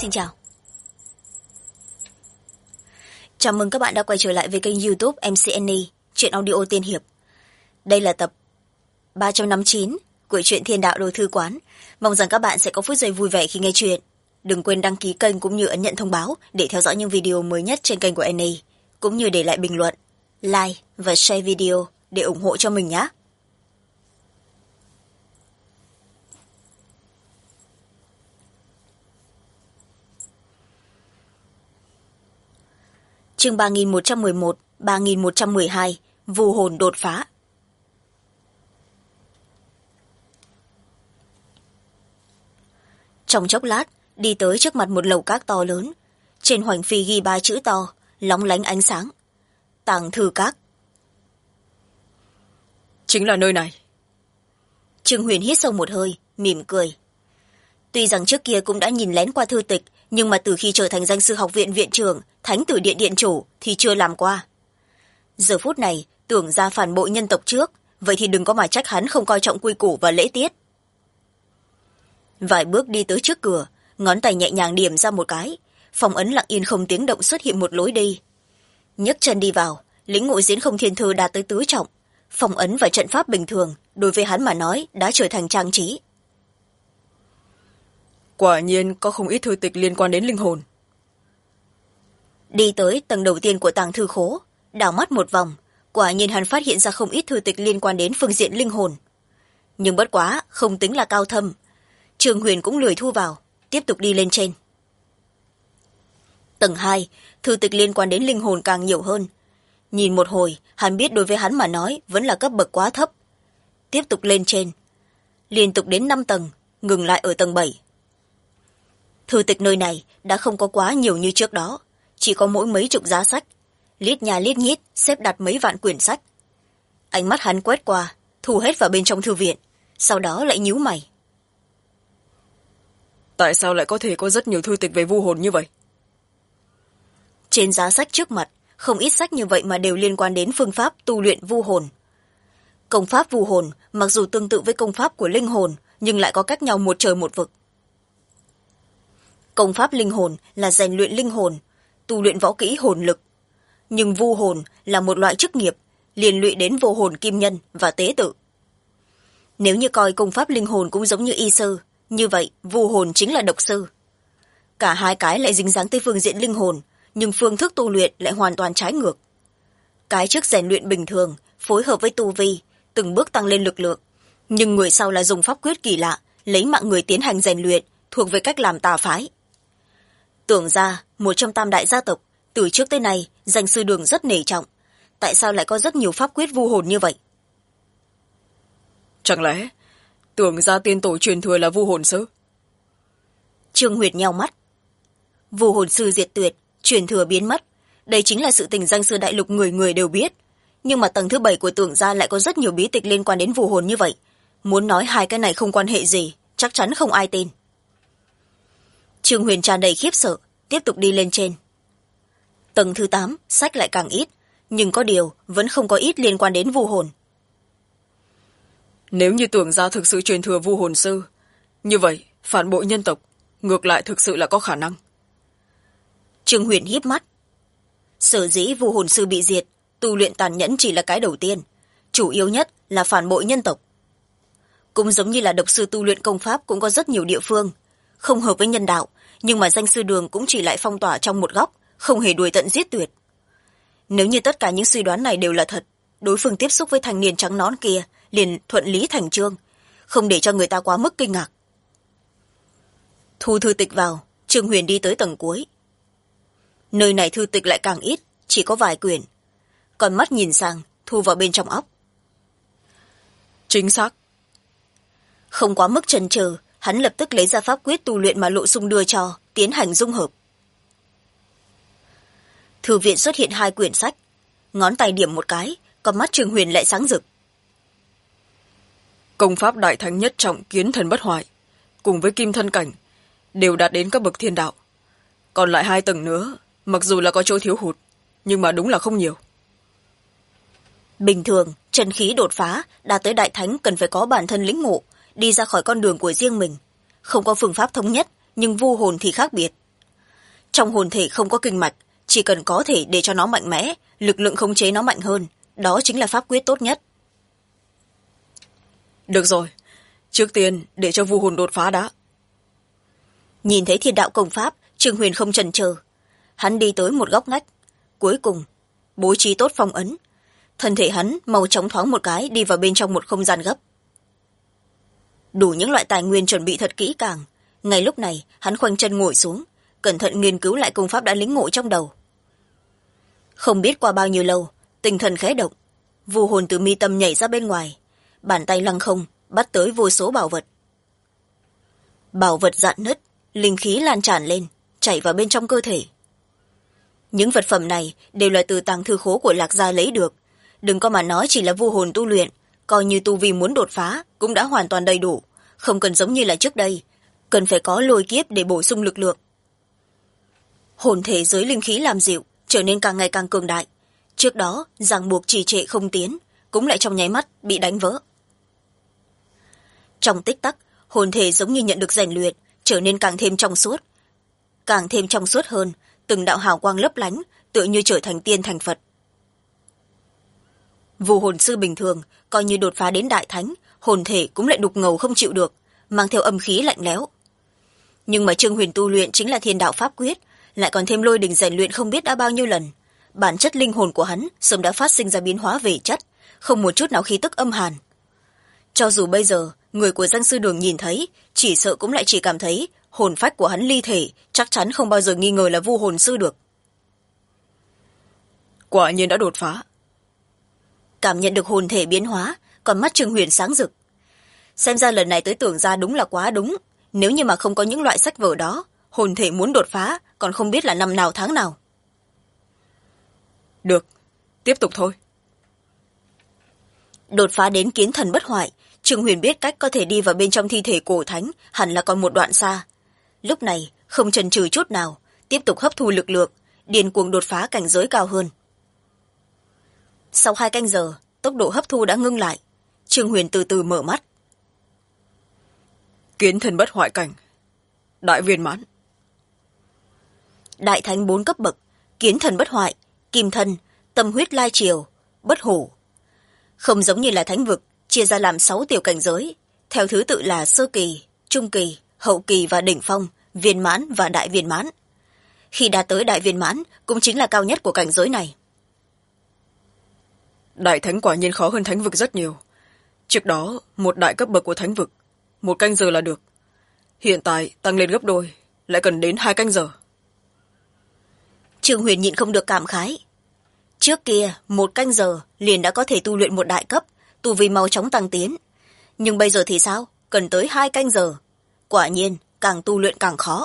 Xin chào. Chào mừng các bạn đã quay trở lại với kênh YouTube MCNE, truyện audio tiên hiệp. Đây là tập 359 của truyện Thiên Đạo Đồ Thư Quán. Mong rằng các bạn sẽ có phút giây vui vẻ khi nghe truyện. Đừng quên đăng ký kênh cũng như ấn nhận thông báo để theo dõi những video mới nhất trên kênh của NE, cũng như để lại bình luận, like và share video để ủng hộ cho mình nhé. Chương 3111, 3112, Vu hồn đột phá. Trong chốc lát, đi tới trước mặt một lầu các to lớn. Trên hoành phi ghi 3 chữ to, lóng lánh ánh sáng. Tàng thư các. Chính là nơi này. Trương Huyền hít sâu một hơi, mỉm cười. Tuy rằng trước kia cũng đã nhìn lén qua thư tịch, nhưng mà từ khi trở thành danh sư học viện viện trưởng, thánh tử điện điện chủ thì chưa làm qua. Giờ phút này, tưởng ra phản bội nhân tộc trước, vậy thì đừng có mà trách hắn không coi trọng quy củ và lễ tiết. Vài bước đi tới trước cửa, ngón tay nhẹ nhàng điểm ra một cái, phong ấn lặng yên không tiếng động xuất hiện một lối đi. Nhấc chân đi vào, lĩnh ngộ diễn không thiên thư đạt tới tứ trọng, phong ấn và trận pháp bình thường đối với hắn mà nói đã trở thành trang trí. Quả nhiên có không ít thư tịch liên quan đến linh hồn. Đi tới tầng đầu tiên của tàng thư khố, đảo mắt một vòng, quả nhiên hắn phát hiện ra không ít thư tịch liên quan đến phương diện linh hồn. Nhưng bất quá, không tính là cao thâm. Trương Huyền cũng lười thu vào, tiếp tục đi lên trên. Tầng 2, thư tịch liên quan đến linh hồn càng nhiều hơn. Nhìn một hồi, hắn biết đối với hắn mà nói vẫn là cấp bậc quá thấp. Tiếp tục lên trên. Liên tục đến 5 tầng, ngừng lại ở tầng 7. Thư tịch nơi này đã không có quá nhiều như trước đó, chỉ có mỗi mấy chục giá sách, lít nhà lít nhít xếp đặt mấy vạn quyển sách. Ánh mắt hắn quét qua, thu hết vào bên trong thư viện, sau đó lại nhíu mày. Tại sao lại có thể có rất nhiều thư tịch về vu hồn như vậy? Trên giá sách trước mặt, không ít sách như vậy mà đều liên quan đến phương pháp tu luyện vu hồn. Công pháp vu hồn mặc dù tương tự với công pháp của linh hồn, nhưng lại có cách nhau một trời một vực. Công pháp linh hồn là rèn luyện linh hồn, tu luyện võ kỹ hồn lực. Nhưng vu hồn là một loại chức nghiệp, liên lụy đến vô hồn kim nhân và tế tự. Nếu như coi công pháp linh hồn cũng giống như y sư, như vậy vu hồn chính là độc sư. Cả hai cái lại dính dáng tới phương diện linh hồn, nhưng phương thức tu luyện lại hoàn toàn trái ngược. Cái trước rèn luyện bình thường, phối hợp với tu vi, từng bước tăng lên lực lượng. Nhưng người sau là dùng pháp quyết kỳ lạ, lấy mạng người tiến hành rèn luyện, thuộc về cách làm tà phái. Tưởng ra, một trong tam đại gia tộc, từ trước tới nay, danh sư đường rất nể trọng. Tại sao lại có rất nhiều pháp quyết vu hồn như vậy? Chẳng lẽ, tưởng ra tiên tổ truyền thừa là vu hồn sư? Trương Huyệt nheo mắt. Vu hồn sư diệt tuyệt, truyền thừa biến mất. Đây chính là sự tình danh sư đại lục người người đều biết. Nhưng mà tầng thứ 7 của tưởng ra lại có rất nhiều bí tịch liên quan đến vu hồn như vậy. Muốn nói hai cái này không quan hệ gì, chắc chắn không ai tin. Trương Huyền tràn đầy khiếp sợ, tiếp tục đi lên trên. Tầng thứ 8, sách lại càng ít, nhưng có điều vẫn không có ít liên quan đến vu hồn. Nếu như tưởng ra thực sự truyền thừa vu hồn sư, như vậy phản bội nhân tộc ngược lại thực sự là có khả năng. Trương Huyền híp mắt. Sở dĩ vu hồn sư bị diệt, tu luyện tàn nhẫn chỉ là cái đầu tiên, chủ yếu nhất là phản bội nhân tộc. Cũng giống như là độc sư tu luyện công pháp cũng có rất nhiều địa phương không hợp với nhân đạo, nhưng mà danh sư đường cũng chỉ lại phong tỏa trong một góc, không hề đuổi tận giết tuyệt. Nếu như tất cả những suy đoán này đều là thật, đối phương tiếp xúc với thanh niên trắng nón kia liền thuận lý thành chương, không để cho người ta quá mức kinh ngạc. Thu thư tịch vào, Trương Huyền đi tới tầng cuối. Nơi này thư tịch lại càng ít, chỉ có vài quyển. Còn mắt nhìn sang, thu vào bên trong óc. Chính xác. Không quá mức chần chừ, hắn lập tức lấy ra pháp quyết tu luyện mà Lộ Sung đưa cho, tiến hành dung hợp. Thư viện xuất hiện 2 quyển sách, ngón tay điểm một cái, còn mắt Trương Huyền lại sáng rực. Công pháp đại thánh nhất trọng kiến thần bất hoại, cùng với kim thân cảnh, đều đạt đến các bậc thiên đạo. Còn lại 2 tầng nữa, mặc dù là có chỗ thiếu hụt, nhưng mà đúng là không nhiều. Bình thường, chân khí đột phá, đạt tới đại thánh cần phải có bản thân lĩnh ngộ, đi ra khỏi con đường của riêng mình. Không có phương pháp thống nhất, nhưng vu hồn thì khác biệt. Trong hồn thể không có kinh mạch, chỉ cần có thể để cho nó mạnh mẽ, lực lượng khống chế nó mạnh hơn, đó chính là pháp quyết tốt nhất. Được rồi, trước tiên để cho vu hồn đột phá đã. Nhìn thấy thiên đạo công pháp, Trương Huyền không chần chờ. Hắn đi tới một góc ngách, cuối cùng bố trí tốt phong ấn. Thân thể hắn mau chóng thoáng một cái đi vào bên trong một không gian gấp. Đủ những loại tài nguyên chuẩn bị thật kỹ càng. Ngay lúc này, hắn khoanh chân ngồi xuống, cẩn thận nghiên cứu lại công pháp đã lĩnh ngộ trong đầu. Không biết qua bao nhiêu lâu, tinh thần khẽ động, vu hồn từ mi tâm nhảy ra bên ngoài, bàn tay lăng không bắt tới vô số bảo vật. Bảo vật rạn nứt, linh khí lan tràn lên, chảy vào bên trong cơ thể. Những vật phẩm này đều là từ tàng thư khố của Lạc Gia lấy được. Đừng có mà nói chỉ là vu hồn tu luyện, coi như tu vi muốn đột phá cũng đã hoàn toàn đầy đủ, không cần giống như là trước đây, cần phải có lôi kiếp để bổ sung lực lượng. Hồn thể giới linh khí làm dịu, trở nên càng ngày càng cường đại. Trước đó, ràng buộc trì trệ không tiến, cũng lại trong nháy mắt bị đánh vỡ. Trong tích tắc, hồn thể giống như nhận được rèn luyện, trở nên càng thêm trong suốt. Càng thêm trong suốt hơn, từng đạo hào quang lấp lánh, tựa như trở thành tiên thành Phật. Vu hồn sư bình thường, coi như đột phá đến đại thánh, hồn thể cũng lại đục ngầu không chịu được, mang theo âm khí lạnh lẽo. Nhưng mà Trương Huyền tu luyện chính là thiên đạo pháp quyết, lại còn thêm lôi đình rèn luyện không biết đã bao nhiêu lần. Bản chất linh hồn của hắn sớm đã phát sinh ra biến hóa về chất, không một chút nào khí tức âm hàn. Cho dù bây giờ, người của Giang Sư Đường nhìn thấy, chỉ sợ cũng lại chỉ cảm thấy hồn phách của hắn ly thể, chắc chắn không bao giờ nghi ngờ là vu hồn sư được. Quả nhiên đã đột phá. Cảm nhận được hồn thể biến hóa, còn mắt Trương Huyền sáng rực. Xem ra lần này tới tưởng ra đúng là quá đúng. Nếu như mà không có những loại sách vở đó, hồn thể muốn đột phá còn không biết là năm nào tháng nào. Được, tiếp tục thôi. Đột phá đến kiến thần bất hoại, Trương Huyền biết cách có thể đi vào bên trong thi thể cổ thánh hẳn là còn một đoạn xa. Lúc này không chần chừ chút nào, tiếp tục hấp thu lực lượng, điên cuồng đột phá cảnh giới cao hơn. Sau 2 canh giờ, tốc độ hấp thu đã ngưng lại. Trương Huyền từ từ mở mắt. Kiến thần bất hoại cảnh, đại viên mãn. Đại thánh 4 cấp bậc, kiến thần bất hoại, kim thân, tâm huyết lai triều, bất hủ. Không giống như là thánh vực, chia ra làm 6 tiểu cảnh giới, theo thứ tự là sơ kỳ, trung kỳ, hậu kỳ và đỉnh phong, viên mãn và đại viên mãn. Khi đạt tới đại viên mãn, cũng chính là cao nhất của cảnh giới này. Đại thánh quả nhiên khó hơn thánh vực rất nhiều. Trước đó, một đại cấp bậc của thánh vực, 1 canh giờ là được. Hiện tại, tăng lên gấp đôi, lại cần đến 2 canh giờ. Trương Huyền nhịn không được cảm khái. Trước kia, 1 canh giờ liền đã có thể tu luyện một đại cấp, tu vi mau chóng tăng tiến. Nhưng bây giờ thì sao? Cần tới 2 canh giờ. Quả nhiên, càng tu luyện càng khó.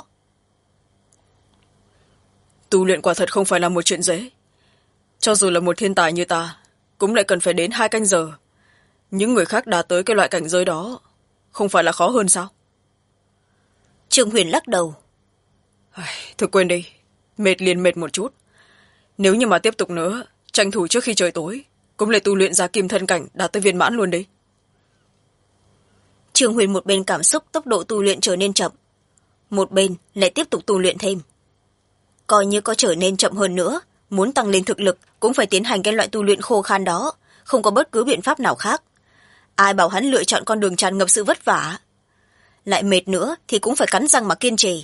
Tu luyện quả thật không phải là một chuyện dễ. Cho dù là một thiên tài như ta, cũng lại cần phải đến 2 canh giờ. Những người khác đạt tới cái loại cảnh giới đó, không phải là khó hơn sao? Trương Huyền lắc đầu. Thôi quên đi, mệt liền mệt một chút. Nếu như mà tiếp tục nữa, tranh thủ trước khi trời tối, cũng lại tu luyện ra kim thân cảnh đạt tới viên mãn luôn đi. Trương Huyền một bên cảm xúc tốc độ tu luyện trở nên chậm, một bên lại tiếp tục tu luyện thêm. Coi như có trở nên chậm hơn nữa, muốn tăng lên thực lực cũng phải tiến hành cái loại tu luyện khô khan đó, không có bất cứ biện pháp nào khác. Ai bảo hắn lựa chọn con đường tràn ngập sự vất vả. Lại mệt nữa thì cũng phải cắn răng mà kiên trì.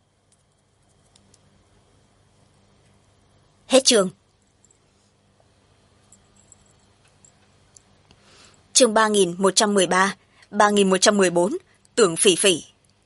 Hết chương. Chương 3113, 3114, Tưởng Phỉ Phỉ.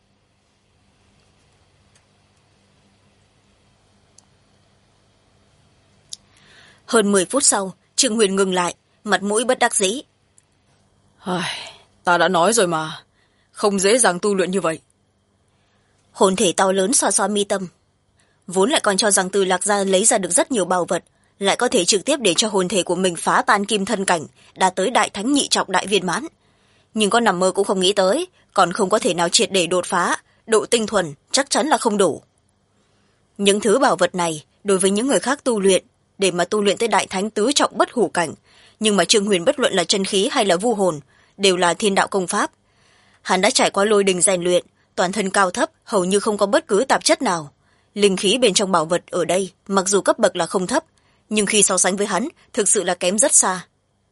Hơn 10 phút sau, Trương Huyền ngừng lại, mặt mũi bất đắc dĩ. Ta đã nói rồi mà, không dễ dàng tu luyện như vậy. Hồn thể to lớn xoa xoa mi tâm. Vốn lại còn cho rằng từ Lạc Gia lấy ra được rất nhiều bảo vật, lại có thể trực tiếp để cho hồn thể của mình phá tan kim thân cảnh, đạt tới đại thánh nhị trọng đại viên mãn. Nhưng có nằm mơ cũng không nghĩ tới, còn không có thể nào triệt để đột phá, độ tinh thuần chắc chắn là không đủ. Những thứ bảo vật này, đối với những người khác tu luyện, để mà tu luyện tới đại thánh tứ trọng bất hủ cảnh, nhưng mà Trương Huyền bất luận là chân khí hay là vu hồn, đều là thiên đạo công pháp. Hắn đã trải qua lôi đình rèn luyện, toàn thân cao thấp, hầu như không có bất cứ tạp chất nào. linh khí bên trong bảo vật ở đây mặc dù cấp bậc là không thấp, nhưng khi so sánh với hắn thực sự là kém rất xa,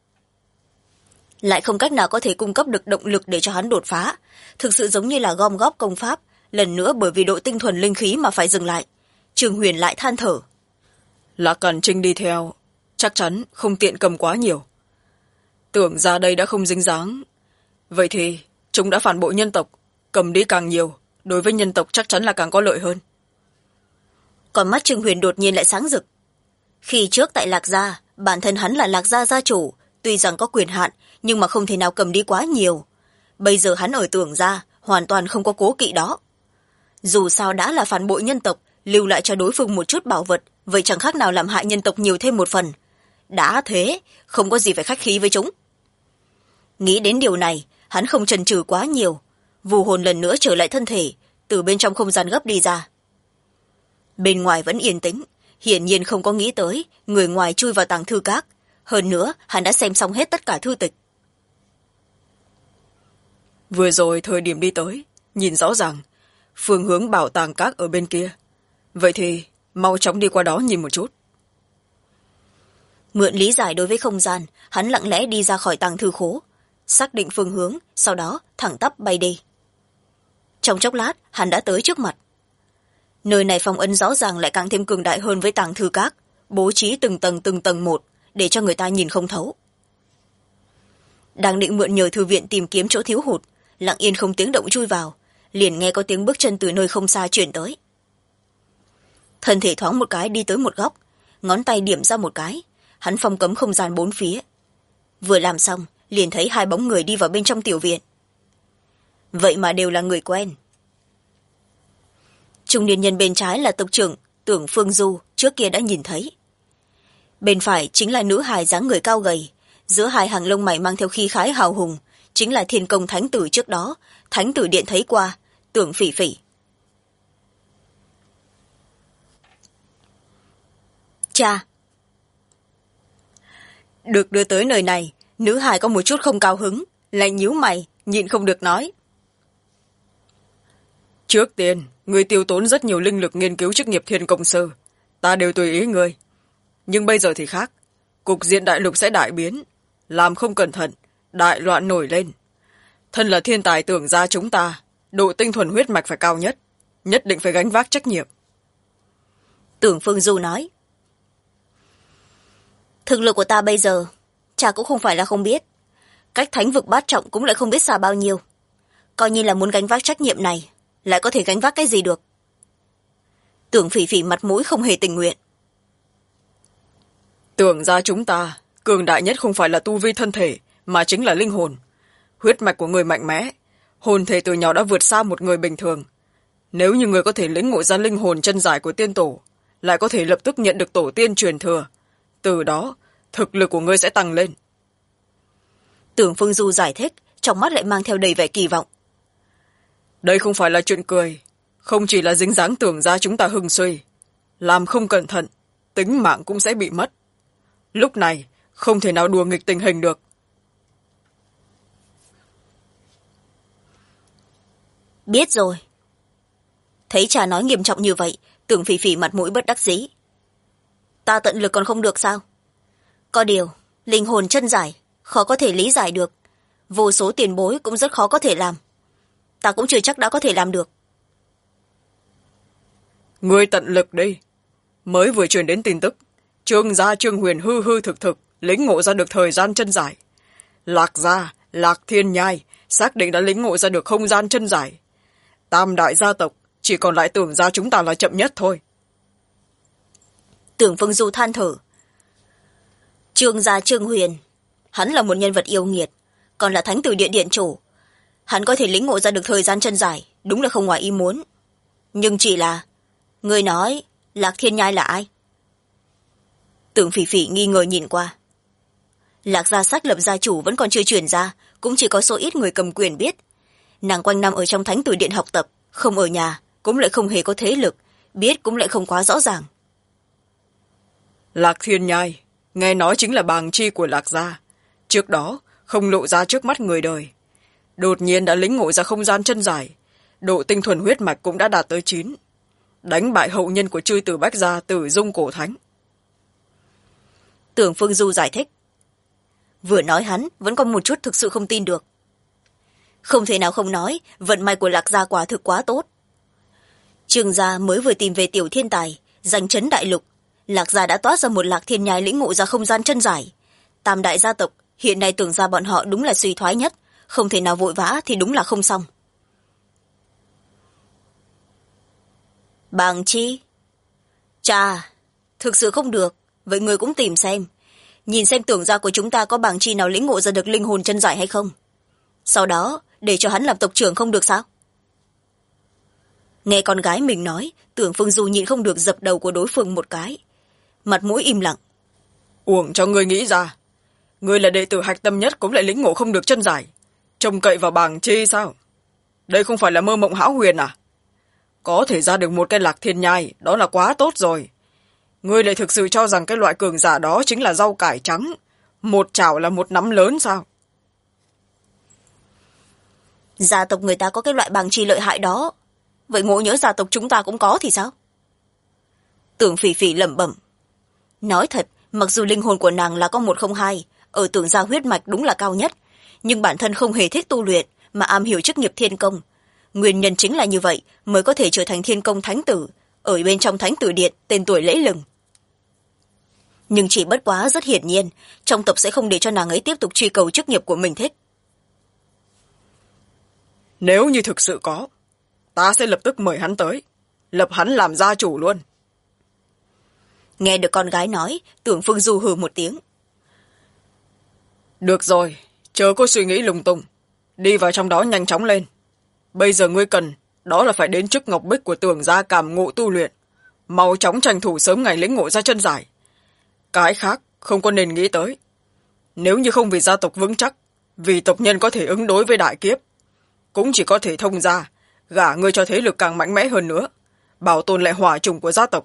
lại không cách nào có thể cung cấp được động lực để cho hắn đột phá, thực sự giống như là gom góp công pháp, lần nữa bởi vì độ tinh thuần linh khí mà phải dừng lại. Trương Huyền lại than thở. Lạc Cẩn Trinh đi theo chắc chắn không tiện cầm quá nhiều, tưởng ra đây đã không dính dáng, vậy thì chúng đã phản bội nhân tộc, cầm đi càng nhiều đối với nhân tộc chắc chắn là càng có lợi hơn. Còn mắt Trương Huyền đột nhiên lại sáng rực. Khi trước tại Lạc Gia, bản thân hắn là Lạc Gia gia chủ, tuy rằng có quyền hạn nhưng mà không thể nào cầm đi quá nhiều. Bây giờ hắn ở Tưởng Gia hoàn toàn không có cố kỵ đó. Dù sao đã là phản bội nhân tộc, lưu lại cho đối phương một chút bảo vật, vậy chẳng khác nào làm hại nhân tộc nhiều thêm một phần. Đã thế, không có gì phải khách khí với chúng. Nghĩ đến điều này, hắn không chần chừ quá nhiều, vù hồn lần nữa trở lại thân thể, từ bên trong không gian gấp đi ra. Bên ngoài vẫn yên tĩnh, hiển nhiên không có nghĩ tới người ngoài chui vào tàng thư các, hơn nữa hắn đã xem xong hết tất cả thư tịch. Vừa rồi thời điểm đi tới, nhìn rõ ràng phương hướng bảo tàng các ở bên kia, vậy thì mau chóng đi qua đó nhìn một chút. Mượn lý giải đối với không gian, hắn lặng lẽ đi ra khỏi tàng thư khố, xác định phương hướng, sau đó thẳng tắp bay đi. Trong chốc lát hắn đã tới trước mặt. Nơi này phong ấn rõ ràng lại càng thêm cường đại hơn với tàng thư các, bố trí từng tầng một để cho người ta nhìn không thấu. Đang định mượn nhờ thư viện tìm kiếm chỗ thiếu hụt, lặng yên không tiếng động chui vào, liền nghe có tiếng bước chân từ nơi không xa chuyển tới. Thân thể thoáng một cái đi tới một góc, ngón tay điểm ra một cái, hắn phong cấm không gian bốn phía. Vừa làm xong liền thấy hai bóng người đi vào bên trong tiểu viện. Vậy mà đều là người quen. Trung niên nhân bên trái là tộc trưởng Tưởng Phương Du, trước kia đã nhìn thấy. Bên phải chính là nữ hài dáng người cao gầy, giữa hai hàng lông mày mang theo khí khái hào hùng, chính là Thiên Công Thánh Tử trước đó Thánh Tử Điện thấy qua, Tưởng Phỉ Phỉ. Cha. Được đưa tới nơi này, nữ hài có một chút không cao hứng, lại nhíu mày, nhịn không được nói. Trước tiên, người tiêu tốn rất nhiều linh lực nghiên cứu chức nghiệp Thiên Công Sư, ta đều tùy ý người. Nhưng bây giờ thì khác, cục diện đại lục sẽ đại biến, làm không cẩn thận, đại loạn nổi lên. Thân là thiên tài Tưởng Gia chúng ta, độ tinh thuần huyết mạch phải cao nhất, nhất định phải gánh vác trách nhiệm. Tưởng Phương Du nói. Thực lực của ta bây giờ, cha cũng không phải là không biết. Cách thánh vực bát trọng cũng lại không biết xa bao nhiêu. Coi như là muốn gánh vác trách nhiệm này, lại có thể gánh vác cái gì được. Tưởng Phỉ Phỉ mặt mũi không hề tình nguyện. Tưởng Gia chúng ta, cường đại nhất không phải là tu vi thân thể, mà chính là linh hồn. Huyết mạch của người mạnh mẽ, hồn thể từ nhỏ đã vượt xa một người bình thường. Nếu như người có thể lĩnh ngộ ra linh hồn chân giải của tiên tổ, lại có thể lập tức nhận được tổ tiên truyền thừa. Từ đó, thực lực của ngươi sẽ tăng lên. Tưởng Phương Du giải thích, trong mắt lại mang theo đầy vẻ kỳ vọng. Đây không phải là chuyện cười, không chỉ là dính dáng Tưởng Gia chúng ta hưng suy. Làm không cẩn thận, tính mạng cũng sẽ bị mất. Lúc này, không thể nào đùa nghịch tình hình được. Biết rồi. Thấy cha nói nghiêm trọng như vậy, Tưởng Phỉ Phỉ mặt mũi bất đắc dĩ. Ta tận lực còn không được sao? Có điều, linh hồn chân giải, khó có thể lý giải được. Vô số tiền bối cũng rất khó có thể làm. Ta cũng chưa chắc đã có thể làm được. Ngươi tận lực đi. Mới vừa truyền đến tin tức, Trương Gia Trương Huyền hư hư thực thực lĩnh ngộ ra được thời gian chân giải. Lạc Gia, Lạc Thiên Nhai xác định đã lĩnh ngộ ra được không gian chân giải. Tam đại gia tộc chỉ còn lại Tưởng Gia chúng ta là chậm nhất thôi. Tưởng Phương Du than thở. Trương Gia Trương Huyền, hắn là một nhân vật yêu nghiệt, còn là Thánh Tử Điện điện chủ. Hắn có thể lĩnh ngộ ra được thời gian chân giải, đúng là không ngoài ý muốn. Nhưng chỉ là, người nói Lạc Thiên Nhai là ai? Tưởng Phỉ Phỉ nghi ngờ nhìn qua. Lạc Gia xác lập gia chủ vẫn còn chưa truyền ra, cũng chỉ có số ít người cầm quyền biết. Nàng quanh năm ở trong Thánh Tử Điện học tập, không ở nhà, cũng lại không hề có thế lực, biết cũng lại không quá rõ ràng. Lạc Thiên Nhai, nghe nói chính là bàng chi của Lạc Gia. Trước đó, không lộ ra trước mắt người đời. Đột nhiên đã lĩnh ngộ ra không gian chân giải, độ tinh thuần huyết mạch cũng đã đạt tới 9. đánh bại hậu nhân của chư tử Bách gia Tử Dung Cổ Thánh. Tưởng Phương Du giải thích. Vừa nói hắn vẫn còn một chút thực sự không tin được. Không thể nào không nói, vận may của Lạc gia quả thực quá tốt. Trương gia mới vừa tìm về tiểu thiên tài, giành chấn đại lục. Lạc gia đã toát ra một Lạc Thiên Nhai lĩnh ngộ ra không gian chân giải. Tam đại gia tộc, hiện nay tưởng ra bọn họ đúng là suy thoái nhất, không thể nào vội vã thì đúng là không xong. Bàng chi? Chà, thực sự không được, vậy người cũng tìm xem. Nhìn xem tưởng gia của chúng ta có bàng chi nào lĩnh ngộ ra được linh hồn chân giải hay không. Sau đó, để cho hắn làm tộc trưởng không được sao? Nghe con gái mình nói, Tưởng Phương Du nhịn không được dập đầu của đối phương một cái. Mặt mũi im lặng. Uổng cho ngươi nghĩ ra. Ngươi là đệ tử hạch tâm nhất cũng lại lĩnh ngộ không được chân giải. Trông cậy vào bàng chi sao? Đây không phải là mơ mộng hão huyền à? Có thể ra được một cái Lạc Thiên Nhai, đó là quá tốt rồi. Ngươi lại thực sự cho rằng cái loại cường giả đó chính là rau cải trắng, một chảo là một nắm lớn sao? Gia tộc người ta có cái loại bàng chi lợi hại đó, vậy ngộ nhỡ gia tộc chúng ta cũng có thì sao? Tưởng Phỉ Phỉ lẩm bẩm. Nói thật, mặc dù linh hồn của nàng là có 102, ở Tưởng gia huyết mạch đúng là cao nhất, nhưng bản thân không hề thích tu luyện mà am hiểu chức nghiệp thiên công. Nguyên nhân chính là như vậy mới có thể trở thành thiên công thánh tử, ở bên trong thánh tử điện tên tuổi lẫy lừng. Nhưng chỉ bất quá rất hiển nhiên, trong tộc sẽ không để cho nàng ấy tiếp tục truy cầu chức nghiệp của mình thích. Nếu như thực sự có, ta sẽ lập tức mời hắn tới, lập hắn làm gia chủ luôn. Nghe được con gái nói, Tưởng Phương Du hừ một tiếng. Được rồi, chớ có suy nghĩ lung tung, đi vào trong đó nhanh chóng lên. Bây giờ ngươi cần, đó là phải đến trước ngọc bích của Tưởng gia cảm ngộ tu luyện, mau chóng tranh thủ sớm ngày lĩnh ngộ ra chân giải. Cái khác không có nên nghĩ tới. Nếu như không vì gia tộc vững chắc, vì tộc nhân có thể ứng đối với đại kiếp, cũng chỉ có thể thông gia, gả ngươi cho thế lực càng mạnh mẽ hơn nữa, bảo tồn lại hỏa trùng của gia tộc.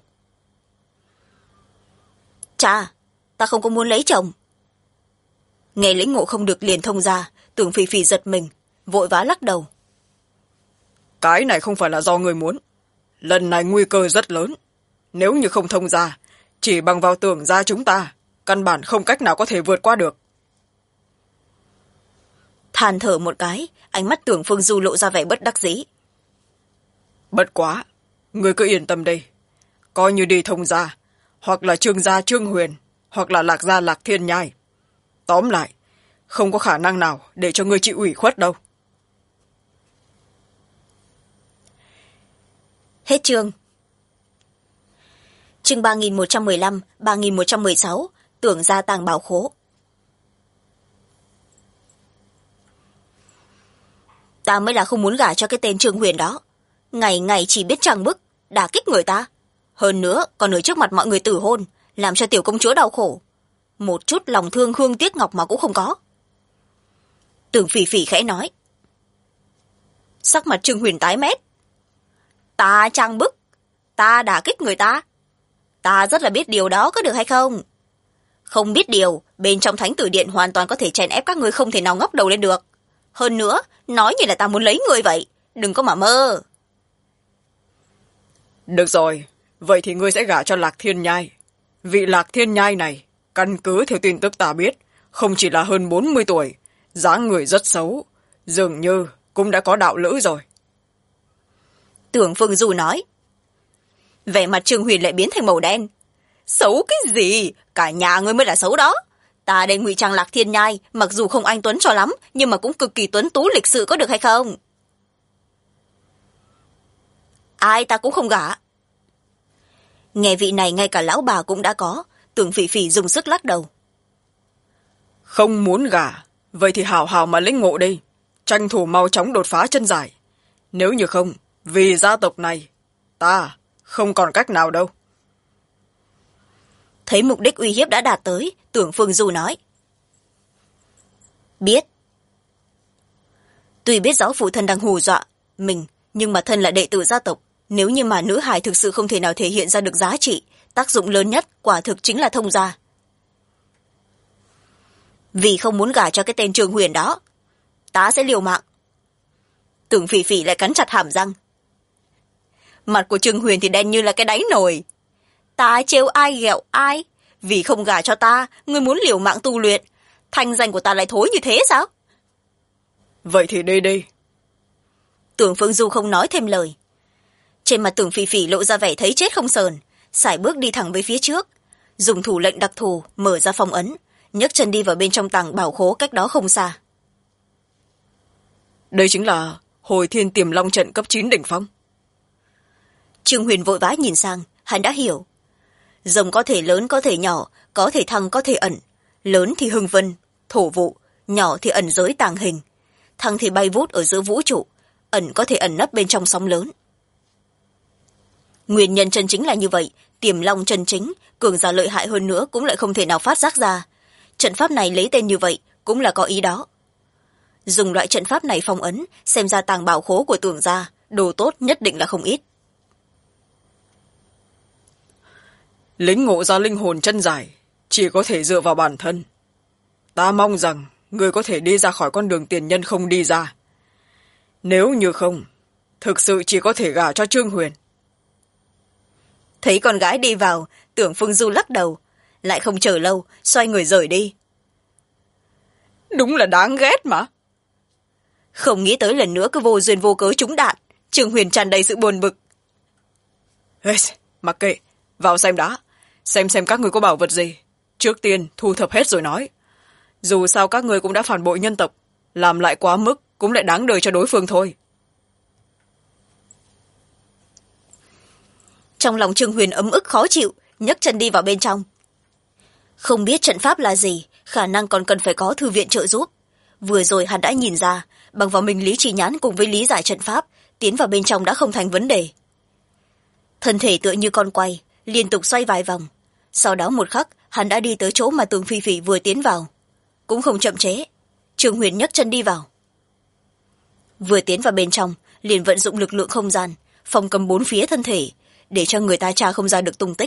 Cha, ta không có muốn lấy chồng. Nghe lĩnh ngộ không được liền thông gia, Tưởng Phỉ Phỉ giật mình, vội vã lắc đầu. Cái này không phải là do ngươi muốn. Lần này nguy cơ rất lớn. Nếu như không thông gia, chỉ bằng vào Tưởng gia chúng ta, căn bản không cách nào có thể vượt qua được. Than thở một cái, ánh mắt Tưởng Phương Du lộ ra vẻ bất đắc dĩ. Bất quá, ngươi cứ yên tâm đi. Coi như đi thông gia, hoặc là Trương gia Trương Huyền, hoặc là Lạc gia Lạc Thiên Nhai. Tóm lại, không có khả năng nào để cho ngươi chịu ủy khuất đâu. Hết chương. Chương 3115, 3116, Tưởng gia tàng bảo khố. Ta mới là không muốn gả cho cái tên Trương Huyền đó. Ngày ngày chỉ biết trăng bức, đả kích người ta. Hơn nữa còn ở trước mặt mọi người tử hôn, làm cho tiểu công chúa đau khổ. Một chút lòng thương hương tiếc ngọc mà cũng không có. Tưởng Phỉ Phỉ khẽ nói. Sắc mặt Trương Huyền tái mét. Ta trăng bức, ta đả kích người ta. Ta rất là biết điều đó, có được hay không? Không biết điều, bên trong thánh tử điện hoàn toàn có thể chèn ép các ngươi không thể nào ngóc đầu lên được. Hơn nữa, nói như là ta muốn lấy người vậy, đừng có mà mơ. Được rồi, vậy thì ngươi sẽ gả cho Lạc Thiên Nhai. Vị Lạc Thiên Nhai này, căn cứ theo tin tức ta biết, không chỉ là hơn 40 tuổi, dáng người rất xấu, dường như cũng đã có đạo lữ rồi. Tưởng Phương Du nói. Vẻ mặt Trương Huyền lại biến thành màu đen. Xấu cái gì? Cả nhà ngươi mới là xấu đó. Ta đây ngụy trang Lạc Thiên Nhai, mặc dù không anh tuấn cho lắm, nhưng mà cũng cực kỳ tuấn tú lịch sự, có được hay không? Ai ta cũng không gả. Nghe vị này ngay cả lão bà cũng đã có, Tưởng Phỉ Phỉ dùng sức lắc đầu. Không muốn gả, vậy thì hào hào mà lĩnh ngộ đi, tranh thủ mau chóng đột phá chân giải. Nếu như không, vì gia tộc này, ta không còn cách nào đâu. Thấy mục đích uy hiếp đã đạt tới, Tưởng Phương Du nói. Biết. Tuy biết rõ phụ thân đang hù dọa mình, nhưng mà thân là đệ tử gia tộc, nếu như mà nữ hài thực sự không thể nào thể hiện ra được giá trị, tác dụng lớn nhất quả thực chính là thông gia. Vì không muốn gả cho cái tên Trương Huyền đó, ta sẽ liều mạng. Tưởng Phỉ Phỉ lại cắn chặt hàm răng. Mặt của Trương Huyền thì đen như là cái đáy nồi. Ta trêu ai ghẹo ai? Vì không gả cho ta, ngươi muốn liều mạng tu luyện. Thanh danh của ta lại thối như thế sao? Vậy thì đi đi. Tưởng Phương Du không nói thêm lời. Trên mặt Tưởng Phỉ Phỉ lộ ra vẻ thấy chết không sờn, sải bước đi thẳng về phía trước, dùng thủ lệnh đặc thù mở ra phong ấn, nhấc chân đi vào bên trong tàng bảo khố cách đó không xa. Đây chính là Hồi Thiên Tiềm Long trận cấp 9 đỉnh phong. Trương Huyền vội vã nhìn sang, hắn đã hiểu. Rồng có thể lớn có thể nhỏ, có thể thăng có thể ẩn. Lớn thì hưng vân, thổ vụ, nhỏ thì ẩn giới tàng hình. Thăng thì bay vút ở giữa vũ trụ, ẩn có thể ẩn nấp bên trong sóng lớn. Nguyên nhân chân chính là như vậy, Tiềm Long chân chính, cường giả lợi hại hơn nữa cũng lại không thể nào phát giác ra. Trận pháp này lấy tên như vậy cũng là có ý đó. Dùng loại trận pháp này phong ấn, xem ra tàng bảo khố của Tưởng gia, đồ tốt nhất định là không ít. Lĩnh ngộ ra linh hồn chân dài, chỉ có thể dựa vào bản thân. Ta mong rằng người có thể đi ra khỏi con đường tiền nhân không đi ra. Nếu như không, thực sự chỉ có thể gả cho Trương Huyền. Thấy con gái đi vào, Tưởng Phương Du lắc đầu, lại không chờ lâu, xoay người rời đi. Đúng là đáng ghét mà. Không nghĩ tới lần nữa cứ vô duyên vô cớ trúng đạn, Trương Huyền tràn đầy sự buồn bực. Mặc kệ, vào xem đã, xem các người có bảo vật gì. Trước tiên thu thập hết rồi nói. Dù sao các người cũng đã phản bội nhân tộc, làm lại quá mức cũng lại đáng đời cho đối phương thôi. Trong lòng Trương Huyền ấm ức khó chịu, nhấc chân đi vào bên trong. Không biết trận pháp là gì, khả năng còn cần phải có thư viện trợ giúp. Vừa rồi hắn đã nhìn ra, bằng vào mình lý trí nhãn cùng với lý giải trận pháp, tiến vào bên trong đã không thành vấn đề. Thân thể tựa như con quay, liên tục xoay vài vòng. Sau đó một khắc, hắn đã đi tới chỗ mà Tưởng Phỉ Phỉ vừa tiến vào. Cũng không chậm chế, Trương Huyền nhấc chân đi vào. Vừa tiến vào bên trong, liền vận dụng lực lượng không gian, phòng cầm bốn phía thân thể, để cho người ta tra không ra được tung tích.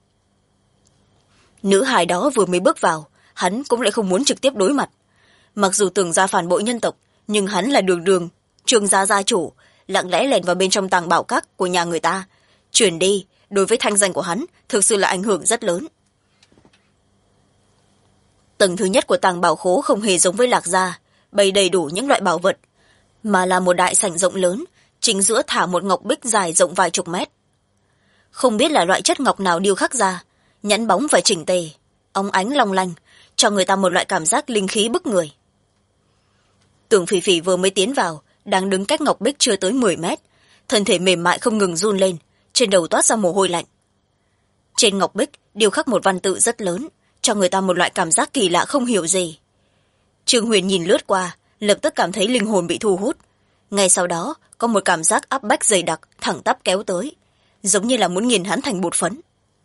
Nữ hài đó vừa mới bước vào, hắn cũng lại không muốn trực tiếp đối mặt. Mặc dù Tưởng gia phản bội nhân tộc, nhưng hắn là đường Trương gia gia chủ, lặng lẽ lèn vào bên trong tàng bảo các của nhà người ta, chuyển đi, đối với thanh danh của hắn thực sự là ảnh hưởng rất lớn. Tầng thứ nhất của tàng bảo khố không hề giống với Lạc gia, bày đầy đủ những loại bảo vật, mà là một đại sảnh rộng lớn, chính giữa thả một ngọc bích dài rộng vài chục mét. Không biết là loại chất ngọc nào điêu khắc ra, nhẵn bóng và chỉnh tề, óng ánh long lanh, cho người ta một loại cảm giác linh khí bức người. Tưởng Phỉ Phỉ vừa mới tiến vào, đang đứng cách ngọc bích chưa tới 10 mét, thân thể mềm mại không ngừng run lên, trên đầu toát ra mồ hôi lạnh. Trên ngọc bích điêu khắc một văn tự rất lớn, cho người ta một loại cảm giác kỳ lạ không hiểu gì. Trương Huyền nhìn lướt qua, lập tức cảm thấy linh hồn bị thu hút. Ngay sau đó, có một cảm giác áp bách dày đặc, thẳng tắp kéo tới, giống như là muốn nghiền hắn thành bột phấn.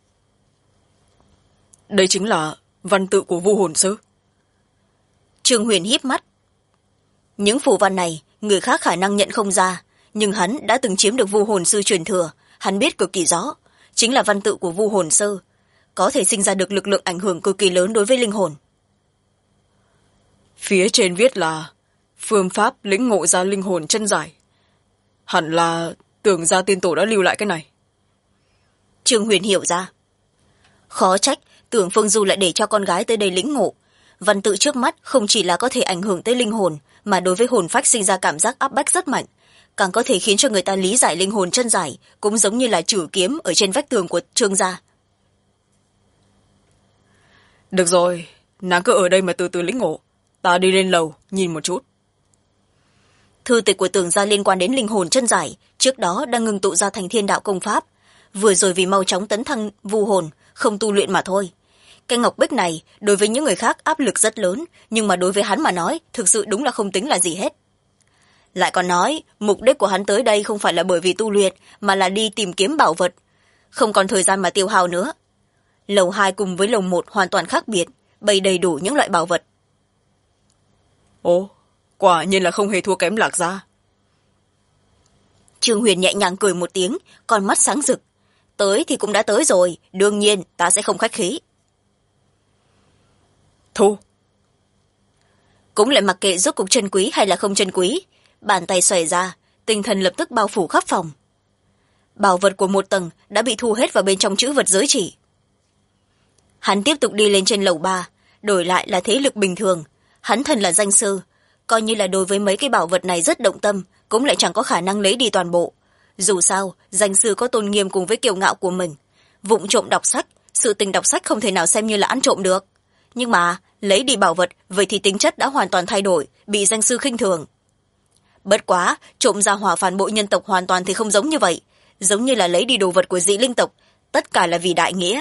Đây chính là văn tự của Vu Hồn Sư. Trương Huyền híp mắt. Những phù văn này, người khác khả năng nhận không ra, nhưng hắn đã từng chiếm được Vu Hồn Sư truyền thừa, hắn biết cực kỳ rõ, chính là văn tự của Vu Hồn Sư, có thể sinh ra được lực lượng ảnh hưởng cực kỳ lớn đối với linh hồn. Phía trên viết là phương pháp lĩnh ngộ ra linh hồn chân giải. Hẳn là Tưởng gia tiên tổ đã lưu lại cái này. Trương Huyền hiểu ra. Khó trách Tưởng Phương Du lại để cho con gái tới đây lĩnh ngộ. Văn tự trước mắt không chỉ là có thể ảnh hưởng tới linh hồn, mà đối với hồn phách sinh ra cảm giác áp bách rất mạnh, càng có thể khiến cho người ta lý giải linh hồn chân giải, cũng giống như là chử kiếm ở trên vách tường của Trương gia. Được rồi, nàng cứ ở đây mà từ từ lĩnh ngộ, ta đi lên lầu nhìn một chút. Thư tịch của Tưởng gia liên quan đến linh hồn chân giải, trước đó đang ngưng tụ ra thành thiên đạo công pháp, vừa rồi vì mau chóng tấn thăng vu hồn, không tu luyện mà thôi. Cái ngọc bích này đối với những người khác áp lực rất lớn, nhưng mà đối với hắn mà nói thực sự đúng là không tính là gì hết. Lại còn nói mục đích của hắn tới đây không phải là bởi vì tu luyện, mà là đi tìm kiếm bảo vật, không còn thời gian mà tiêu hao nữa. Lầu 2 cùng với lầu 1 hoàn toàn khác biệt, bày đầy đủ những loại bảo vật. Ồ, quả nhiên là không hề thua kém Lạc gia. Trương Huyền nhẹ nhàng cười một tiếng, con mắt sáng rực. Tới thì cũng đã tới rồi, đương nhiên ta sẽ không khách khí. Thu. Cũng lại mặc kệ rốt cuộc chân quý hay là không chân quý, bàn tay xòe ra, tinh thần lập tức bao phủ khắp phòng. bảo vật của một tầng đã bị thu hết vào bên trong chữ vật giới chỉ. Hắn tiếp tục đi lên trên lầu 3, đổi lại là thế lực bình thường. Hắn thân là danh sư, coi như là đối với mấy cái bảo vật này rất động tâm, cũng lại chẳng có khả năng lấy đi toàn bộ. Dù sao, danh sư có tôn nghiêm cùng với kiêu ngạo của mình. Vụng trộm đọc sách, sự tình đọc sách không thể nào xem như là ăn trộm được. Nhưng mà, lấy đi bảo vật, vậy thì tính chất đã hoàn toàn thay đổi, bị danh sư khinh thường. Bất quá, trộm ra hỏa phản bội nhân tộc hoàn toàn thì không giống như vậy. Giống như là lấy đi đồ vật của dị linh tộc, tất cả là vì đại nghĩa.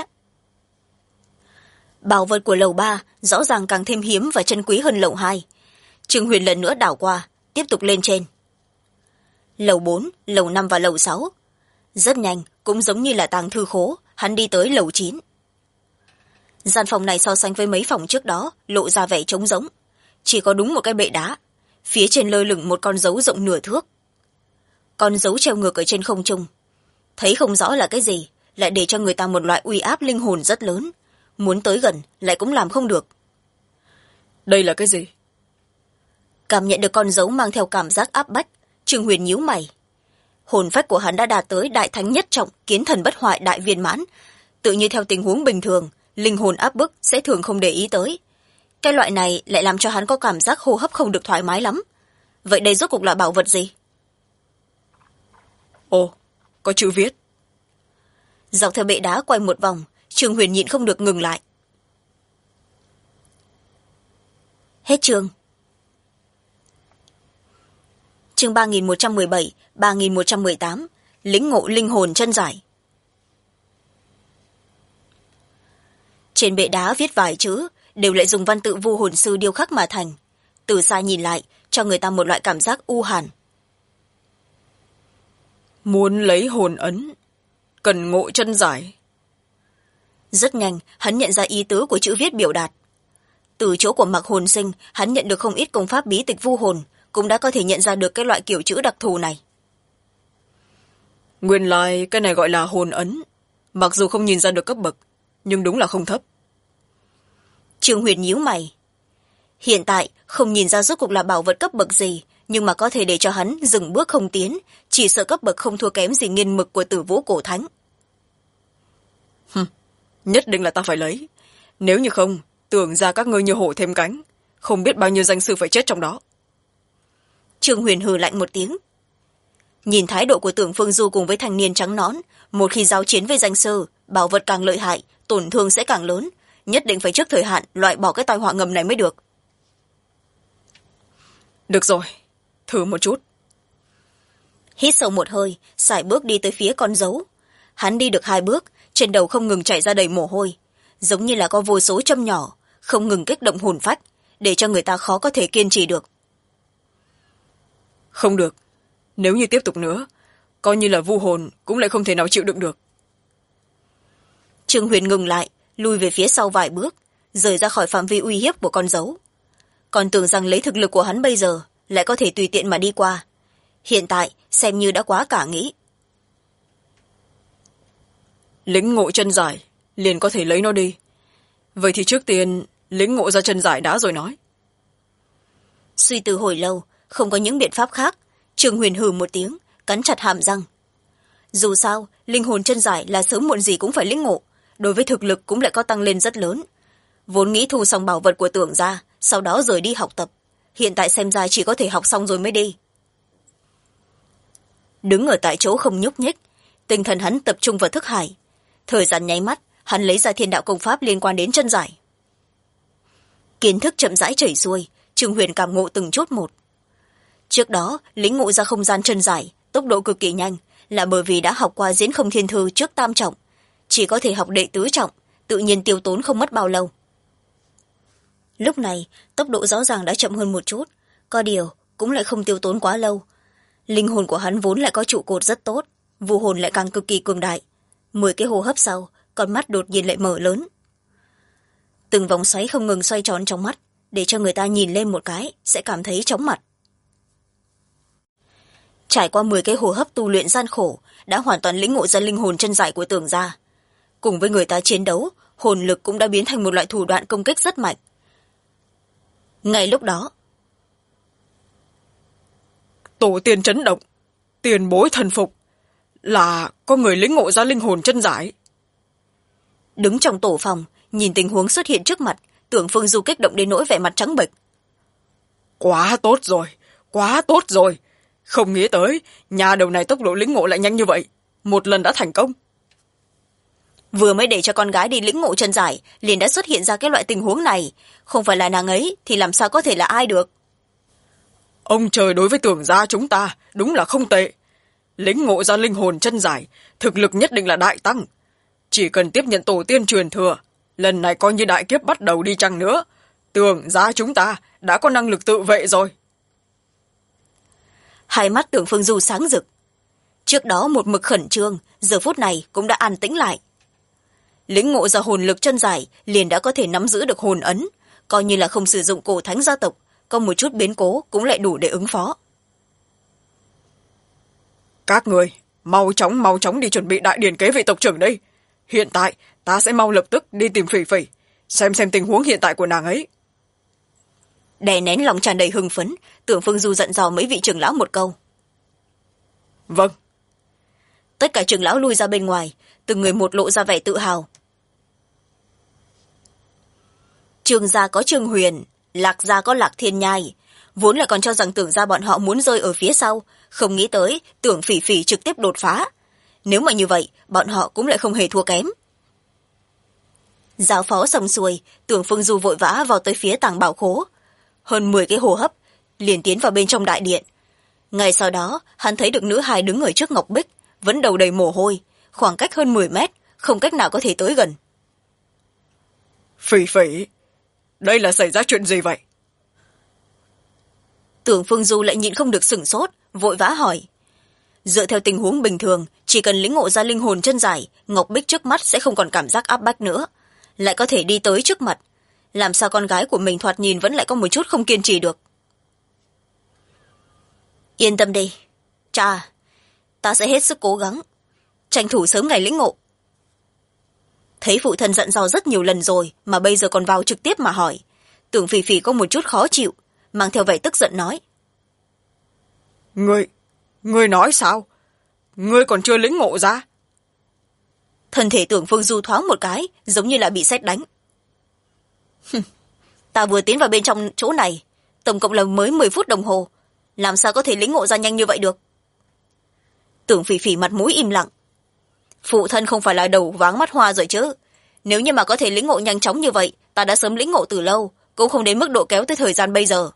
Bảo vật của lầu 3 rõ ràng càng thêm hiếm và chân quý hơn lầu 2. Trương Huyền lần nữa đảo qua, tiếp tục lên trên. Lầu 4, lầu 5 và lầu 6. Rất nhanh, cũng giống như là tàng thư khố, hắn đi tới lầu 9. Gian phòng này so sánh với mấy phòng trước đó, lộ ra vẻ trống rỗng. Chỉ có đúng một cái bệ đá, phía trên lơ lửng một con dấu rộng nửa thước. Con dấu treo ngược ở trên không trung. Thấy không rõ là cái gì, lại để cho người ta một loại uy áp linh hồn rất lớn. Muốn tới gần, lại cũng làm không được. Đây là cái gì? Cảm nhận được con dấu mang theo cảm giác áp bách, Trương Huyền nhíu mày. Hồn phách của hắn đã đạt tới đại thánh nhất trọng, kiến thần bất hoại đại viên mãn. Tự như theo tình huống bình thường, linh hồn áp bức sẽ thường không để ý tới. Cái loại này lại làm cho hắn có cảm giác hô hấp không được thoải mái lắm. Vậy đây rốt cuộc là bảo vật gì? Ồ, có chữ viết. Dọc theo bệ đá quay một vòng, Trương Huyền nhịn không được ngừng lại. Hết chương. Chương 3117, 3118, lĩnh ngộ linh hồn chân giải. Trên bệ đá viết vài chữ, đều lại dùng văn tự vu hồn sư điêu khắc mà thành. Từ xa nhìn lại, cho người ta một loại cảm giác u hàn. Muốn lấy hồn ấn, cần ngộ chân giải. Rất nhanh, hắn nhận ra ý tứ của chữ viết biểu đạt. Từ chỗ của Mặc Hồn Sinh, hắn nhận được không ít công pháp bí tịch vu hồn, cũng đã có thể nhận ra được cái loại kiểu chữ đặc thù này. Nguyên lai cái này gọi là hồn ấn. Mặc dù không nhìn ra được cấp bậc, nhưng đúng là không thấp. Trương Huyền nhíu mày. Hiện tại, không nhìn ra rốt cuộc là bảo vật cấp bậc gì, nhưng mà có thể để cho hắn dừng bước không tiến, chỉ sợ cấp bậc không thua kém gì nghiên mực của Tử Vũ Cổ Thánh. Nhất định là ta phải lấy. Nếu như không, tưởng ra các ngươi như hổ thêm cánh, không biết bao nhiêu danh sư phải chết trong đó. Trương Huyền hừ lạnh một tiếng. Nhìn thái độ của Tưởng Phương Du cùng với thanh niên trắng nón, một khi giao chiến với danh sư, bảo vật càng lợi hại, tổn thương sẽ càng lớn, nhất định phải trước thời hạn loại bỏ cái tai họa ngầm này mới được. Được rồi, thử một chút. Hít sâu một hơi, sải bước đi tới phía con dấu. Hắn đi được 2 bước, trên đầu không ngừng chảy ra đầy mồ hôi, giống như là có vô số châm nhỏ, không ngừng kích động hồn phách, để cho người ta khó có thể kiên trì được. Không được, nếu như tiếp tục nữa, coi như là vu hồn cũng lại không thể nào chịu đựng được. Trương Huyền ngừng lại, lùi về phía sau vài bước, rời ra khỏi phạm vi uy hiếp của con dấu. Còn tưởng rằng lấy thực lực của hắn bây giờ lại có thể tùy tiện mà đi qua. Hiện tại xem như đã quá cả nghĩ. Lĩnh ngộ chân giải, liền có thể lấy nó đi. Vậy thì trước tiên, lĩnh ngộ ra chân giải đã rồi nói. Suy tư hồi lâu, không có những biện pháp khác, Trương Huyền hừ một tiếng, cắn chặt hàm răng. Dù sao, linh hồn chân giải là sớm muộn gì cũng phải lĩnh ngộ, đối với thực lực cũng lại có tăng lên rất lớn. Vốn nghĩ thu xong bảo vật của Tưởng ra, sau đó rời đi học tập. Hiện tại xem ra chỉ có thể học xong rồi mới đi. Đứng ở tại chỗ không nhúc nhích, tinh thần hắn tập trung vào thức hải. Thời gian nháy mắt, hắn lấy ra thiên đạo công pháp liên quan đến chân giải. Kiến thức chậm rãi chảy xuôi, Trương Huyền cảm ngộ từng chút một. Trước đó, lĩnh ngộ ra không gian chân giải, tốc độ cực kỳ nhanh, là bởi vì đã học qua diễn không thiên thư trước tam trọng. Chỉ có thể học đệ tứ trọng, tự nhiên tiêu tốn không mất bao lâu. Lúc này, tốc độ rõ ràng đã chậm hơn một chút, có điều cũng lại không tiêu tốn quá lâu. Linh hồn của hắn vốn lại có trụ cột rất tốt, vu hồn lại càng cực kỳ cường đại. 10 cái hô hấp sau, con mắt đột nhiên lại mở lớn. Từng vòng xoáy không ngừng xoay tròn trong mắt, để cho người ta nhìn lên một cái sẽ cảm thấy chóng mặt. Trải qua 10 cái hô hấp tu luyện gian khổ, đã hoàn toàn lĩnh ngộ ra linh hồn chân giải của Tưởng gia. Cùng với người ta chiến đấu, hồn lực cũng đã biến thành một loại thủ đoạn công kích rất mạnh. Ngay lúc đó, tổ tiên chấn động, tiền bối thần phục, là có người lĩnh ngộ ra linh hồn chân giải. Đứng trong tổ phòng, nhìn tình huống xuất hiện trước mặt, Tưởng Phương Du kích động đến nỗi vẻ mặt trắng bệch. Quá tốt rồi, quá tốt rồi. Không nghĩ tới, nhà đầu này tốc độ lĩnh ngộ lại nhanh như vậy. Một lần đã thành công. Vừa mới để cho con gái đi lĩnh ngộ chân giải, liền đã xuất hiện ra cái loại tình huống này. Không phải là nàng ấy, thì làm sao có thể là ai được. Ông trời đối với Tưởng gia chúng ta đúng là không tệ. Lĩnh ngộ ra linh hồn chân giải, thực lực nhất định là đại tăng. Chỉ cần tiếp nhận tổ tiên truyền thừa, lần này coi như đại kiếp bắt đầu đi chăng nữa, Tưởng gia chúng ta đã có năng lực tự vệ rồi. Hai mắt Tưởng Phương Du sáng rực. Trước đó một mực khẩn trương, giờ phút này cũng đã an tĩnh lại. Lĩnh ngộ ra hồn lực chân giải, liền đã có thể nắm giữ được hồn ấn, coi như là không sử dụng cổ thánh gia tộc, có một chút biến cố cũng lại đủ để ứng phó. Các người, mau chóng đi chuẩn bị đại điển kế vị tộc trưởng đây. Hiện tại, ta sẽ mau lập tức đi tìm Phỉ Phỉ, xem tình huống hiện tại của nàng ấy. Đè nén lòng tràn đầy hưng phấn, Tưởng Phương Du dặn dò mấy vị trưởng lão một câu. Vâng. Tất cả trưởng lão lui ra bên ngoài, từng người một lộ ra vẻ tự hào. Trương gia có Trương Huyền, Lạc gia có Lạc Thiên Nhai, vốn là còn cho rằng Tưởng gia bọn họ muốn rơi ở phía sau, không nghĩ tới Tưởng Phỉ Phỉ trực tiếp đột phá. Nếu mà như vậy, bọn họ cũng lại không hề thua kém. Giao phó xong xuôi, Tưởng Phương Du vội vã vào tới phía tàng bảo khố. Hơn 10 cái hô hấp, liền tiến vào bên trong đại điện. Ngay sau đó, hắn thấy được nữ hài đứng ở trước ngọc bích, vẫn đầu đầy mồ hôi, khoảng cách hơn 10 mét, không cách nào có thể tới gần. Phỉ Phỉ, đây là xảy ra chuyện gì vậy? Tưởng Phương Du lại nhịn không được sửng sốt, vội vã hỏi. Dựa theo tình huống bình thường, chỉ cần lĩnh ngộ ra linh hồn chân giải, ngọc bích trước mắt sẽ không còn cảm giác áp bách nữa, lại có thể đi tới trước mặt. Làm sao con gái của mình thoạt nhìn vẫn lại có một chút không kiên trì được? Yên tâm đi, cha, ta sẽ hết sức cố gắng, tranh thủ sớm ngày lĩnh ngộ. Thấy phụ thân dặn dò rất nhiều lần rồi mà bây giờ còn vào trực tiếp mà hỏi, Tưởng Phỉ Phỉ có một chút khó chịu, mang theo vẻ tức giận nói. Ngươi nói sao? Ngươi còn chưa lĩnh ngộ ra? Thân thể Tưởng Phương Du thoáng một cái, giống như là bị sét đánh. Ta vừa tiến vào bên trong chỗ này, tổng cộng là mới 10 phút đồng hồ, làm sao có thể lĩnh ngộ ra nhanh như vậy được? Tưởng Phỉ Phỉ mặt mũi im lặng. Phụ thân không phải là đầu váng mắt hoa rồi chứ? Nếu như mà có thể lĩnh ngộ nhanh chóng như vậy, ta đã sớm lĩnh ngộ từ lâu, cũng không đến mức độ kéo tới thời gian bây giờ.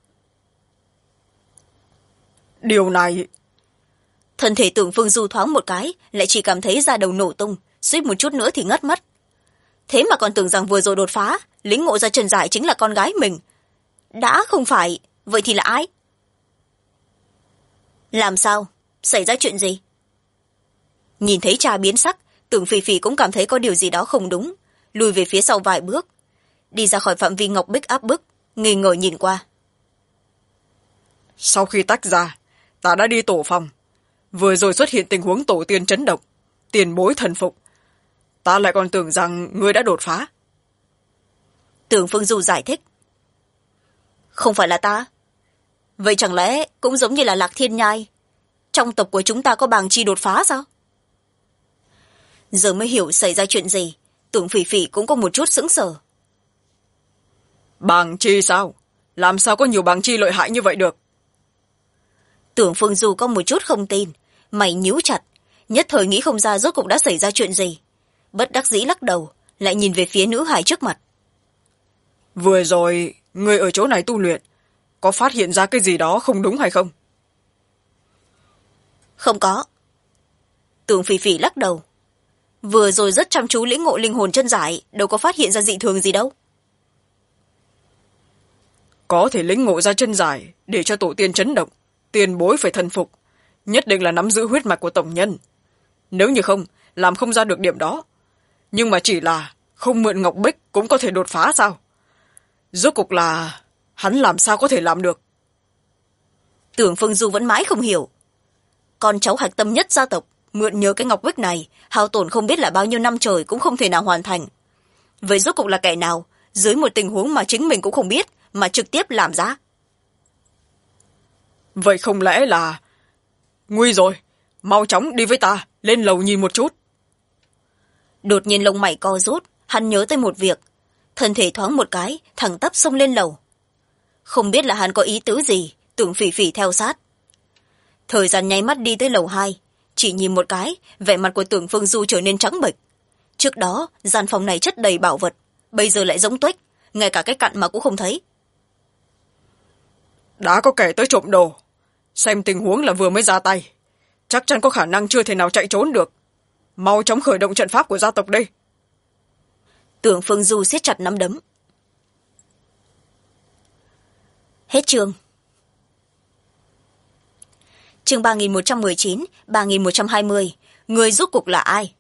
Điều này... Thân thể Tưởng Phương Du thoáng một cái, lại chỉ cảm thấy da đầu nổ tung, suýt một chút nữa thì ngất mất. Thế mà còn tưởng rằng vừa rồi đột phá, lĩnh ngộ ra chân giải chính là con gái mình. Đã không phải, vậy thì là ai? Làm sao? Xảy ra chuyện gì? Nhìn thấy cha biến sắc, Tưởng Phỉ Phỉ cũng cảm thấy có điều gì đó không đúng, lùi về phía sau vài bước, đi ra khỏi phạm vi ngọc bích áp bức, nghi ngờ nhìn qua. Sau khi tách ra, ta đã đi tổ phòng. Vừa rồi xuất hiện tình huống tổ tiên chấn động, tiền bối thần phục. Ta lại còn tưởng rằng ngươi đã đột phá. Tưởng Phương Du giải thích. Không phải là ta. Vậy chẳng lẽ cũng giống như là Lạc Thiên Nhai, trong tộc của chúng ta có bàng chi đột phá sao? Giờ mới hiểu xảy ra chuyện gì, Tưởng Phỉ Phỉ cũng có một chút sững sờ. Bàng chi sao? Làm sao có nhiều bàng chi lợi hại như vậy được? Tưởng Phương Du có một chút không tin, mày nhíu chặt, nhất thời nghĩ không ra rốt cuộc đã xảy ra chuyện gì. Bất đắc dĩ lắc đầu, lại nhìn về phía nữ hài trước mặt. Vừa rồi, ngươi ở chỗ này tu luyện, có phát hiện ra cái gì đó không đúng hay không? Không có. Tưởng Phỉ Phỉ lắc đầu. Vừa rồi rất chăm chú lĩnh ngộ linh hồn chân giải, đâu có phát hiện ra dị thường gì đâu. Có thể lĩnh ngộ ra chân giải để cho tổ tiên chấn động, tiền bối phải thần phục, nhất định là nắm giữ huyết mạch của tổng nhân. Nếu như không, làm không ra được điểm đó. Nhưng mà chỉ là không mượn ngọc bích cũng có thể đột phá sao? Rốt cuộc là hắn làm sao có thể làm được? Tưởng Phương Du vẫn mãi không hiểu. Con cháu hạch tâm nhất gia tộc, mượn nhờ cái ngọc bích này, hao tổn không biết là bao nhiêu năm trời cũng không thể nào hoàn thành. Vậy rốt cuộc là kẻ nào, dưới một tình huống mà chính mình cũng không biết, mà trực tiếp làm ra? Vậy không lẽ là... Nguy rồi, mau chóng đi với ta, lên lầu nhìn một chút. Đột nhiên lông mày co rút, hắn nhớ tới một việc, thân thể thoáng một cái thẳng tắp xông lên lầu. Không biết là hắn có ý tứ gì, Tưởng Phỉ Phỉ theo sát. Thời gian nháy mắt đi tới lầu 2, chỉ nhìn một cái, vẻ mặt của Tưởng Phương Du trở nên trắng bệch. Trước đó gian phòng này chất đầy bảo vật, bây giờ lại giống tuếch, ngay cả cái cặn mà cũng không thấy. Đã có kẻ tới trộm đồ, xem tình huống là vừa mới ra tay, chắc chắn có khả năng chưa thể nào chạy trốn được. Mau chóng khởi động trận pháp của gia tộc đây. Tưởng Phương Du siết chặt nắm đấm. Hết chương. Chương 3119, 3120. Người rốt cuộc là ai?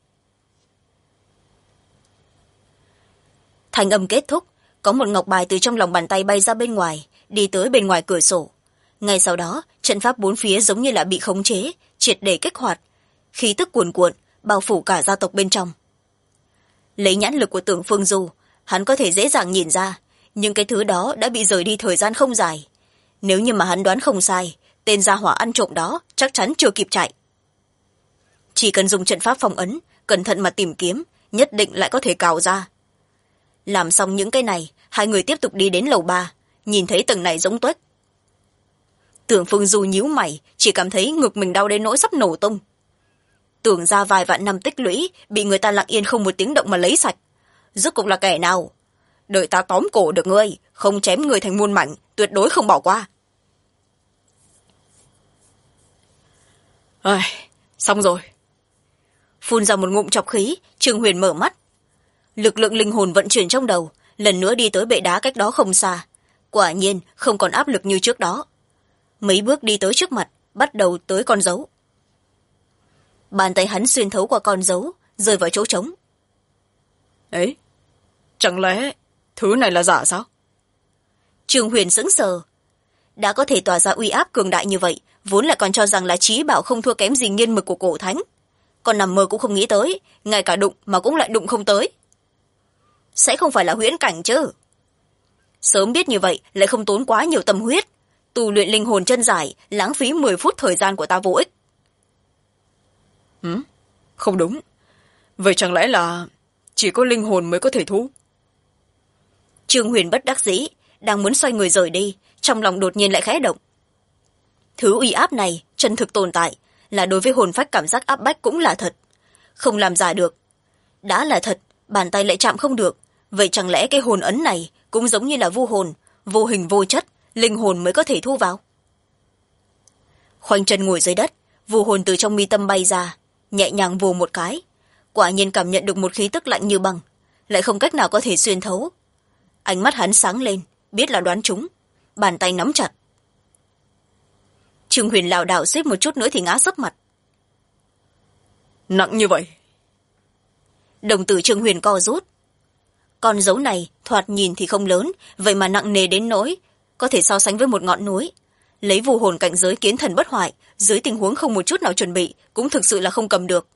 Thành âm kết thúc, có một ngọc bài từ trong lòng bàn tay bay ra bên ngoài, đi tới bên ngoài cửa sổ. Ngay sau đó, trận pháp bốn phía giống như là bị khống chế, triệt để kích hoạt, khí tức cuồn cuộn bao phủ cả gia tộc bên trong. Lấy nhãn lực của Tưởng Phương Du, hắn có thể dễ dàng nhìn ra, nhưng cái thứ đó đã bị rời đi thời gian không dài. Nếu như mà hắn đoán không sai, tên gia hỏa ăn trộm đó chắc chắn chưa kịp chạy. Chỉ cần dùng trận pháp phong ấn, cẩn thận mà tìm kiếm, nhất định lại có thể cào ra. Làm xong những cái này, hai người tiếp tục đi đến lầu 3, nhìn thấy tầng này giống tuếch. Tưởng Phương Du nhíu mày, chỉ cảm thấy ngực mình đau đến nỗi sắp nổ tung. Tưởng ra vài vạn năm tích lũy, bị người ta lặng yên không một tiếng động mà lấy sạch. Rốt cuộc là kẻ nào? Đợi ta tóm cổ được ngươi, không chém người thành muôn mảnh, tuyệt đối không bỏ qua. Xong rồi. Phun ra một ngụm trọc khí, Trương Huyền mở mắt. Lực lượng linh hồn vận chuyển trong đầu, lần nữa đi tới bệ đá cách đó không xa. Quả nhiên không còn áp lực như trước đó. Mấy bước đi tới trước mặt, bắt đầu tới con dấu. Bàn tay hắn xuyên thấu qua con dấu, rơi vào chỗ trống. Ấy, chẳng lẽ thứ này là giả sao? Trương Huyền sững sờ. Đã có thể tỏa ra uy áp cường đại như vậy, vốn lại còn cho rằng là trí bảo không thua kém gì nghiên mực của cổ thánh. Còn nằm mơ cũng không nghĩ tới, ngay cả đụng mà cũng lại đụng không tới. Sẽ không phải là huyễn cảnh chứ? Sớm biết như vậy lại không tốn quá nhiều tâm huyết, tu luyện linh hồn chân giải, lãng phí 10 phút thời gian của ta vô ích. Không đúng. Vậy chẳng lẽ là chỉ có linh hồn mới có thể thu? Trương Huyền bất đắc dĩ, đang muốn xoay người rời đi, trong lòng đột nhiên lại khẽ động. Thứ uy áp này chân thực tồn tại, là đối với hồn phách cảm giác áp bách cũng là thật, không làm giả được. Đã là thật, bàn tay lại chạm không được, vậy chẳng lẽ cái hồn ấn này cũng giống như là vu hồn, vô hình vô chất, linh hồn mới có thể thu vào? Khoanh chân ngồi dưới đất, vu hồn từ trong mi tâm bay ra, nhẹ nhàng vồ một cái, quả nhiên cảm nhận được một khí tức lạnh như băng, lại không cách nào có thể xuyên thấu. Ánh mắt hắn sáng lên, biết là đoán trúng, bàn tay nắm chặt. Trương Huyền lảo đảo suýt một chút nữa thì ngã sấp mặt. Nặng như vậy. Đồng tử Trương Huyền co rút. Con dấu này thoạt nhìn thì không lớn, vậy mà nặng nề đến nỗi có thể so sánh với một ngọn núi. Lấy vu hồn cảnh giới kiến thần bất hoại, dưới tình huống không một chút nào chuẩn bị, cũng thực sự là không cầm được.